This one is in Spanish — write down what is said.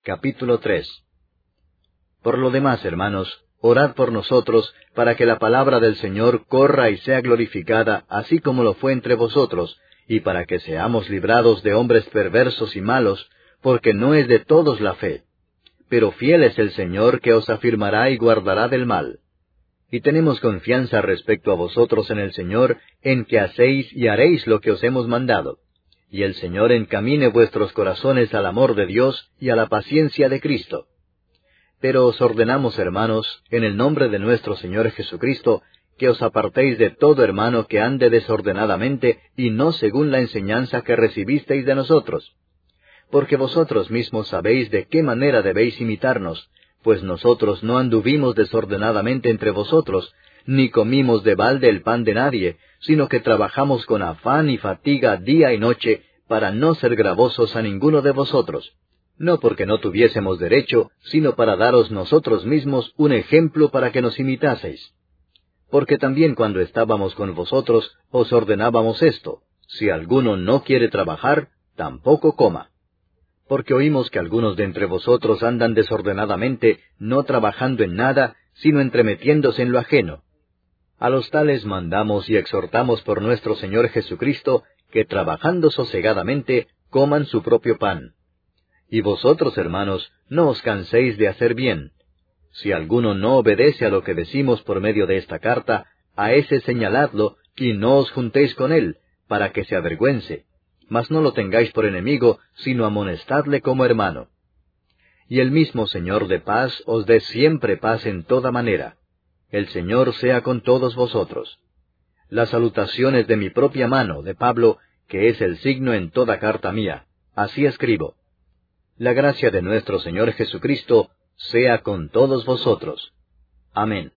Capítulo 3. Por lo demás, hermanos, orad por nosotros, para que la palabra del Señor corra y sea glorificada, así como lo fue entre vosotros, y para que seamos librados de hombres perversos y malos, porque no es de todos la fe. Pero fiel es el Señor, que os afirmará y guardará del mal. Y tenemos confianza respecto a vosotros en el Señor, en que hacéis y haréis lo que os hemos mandado. Y el Señor encamine vuestros corazones al amor de Dios y a la paciencia de Cristo. Pero os ordenamos, hermanos, en el nombre de nuestro Señor Jesucristo, que os apartéis de todo hermano que ande desordenadamente y no según la enseñanza que recibisteis de nosotros. Porque vosotros mismos sabéis de qué manera debéis imitarnos, pues nosotros no anduvimos desordenadamente entre vosotros, ni comimos de balde el pan de nadie, sino que trabajamos con afán y fatiga día y noche, para no ser gravosos a ninguno de vosotros. No porque no tuviésemos derecho, sino para daros nosotros mismos un ejemplo para que nos imitaseis. Porque también cuando estábamos con vosotros, os ordenábamos esto: si alguno no quiere trabajar, tampoco coma. Porque oímos que algunos de entre vosotros andan desordenadamente, no trabajando en nada, sino entremetiéndose en lo ajeno. A los tales mandamos y exhortamos por nuestro Señor Jesucristo, que trabajando sosegadamente, coman su propio pan. Y vosotros, hermanos, no os canséis de hacer bien. Si alguno no obedece a lo que decimos por medio de esta carta, a ese señaladlo, y no os juntéis con él, para que se avergüence. Mas no lo tengáis por enemigo, sino amonestadle como hermano. Y el mismo Señor de paz os dé siempre paz en toda manera. El Señor sea con todos vosotros. Las salutaciones de mi propia mano, de Pablo, que es el signo en toda carta mía. Así escribo. La gracia de nuestro Señor Jesucristo sea con todos vosotros. Amén.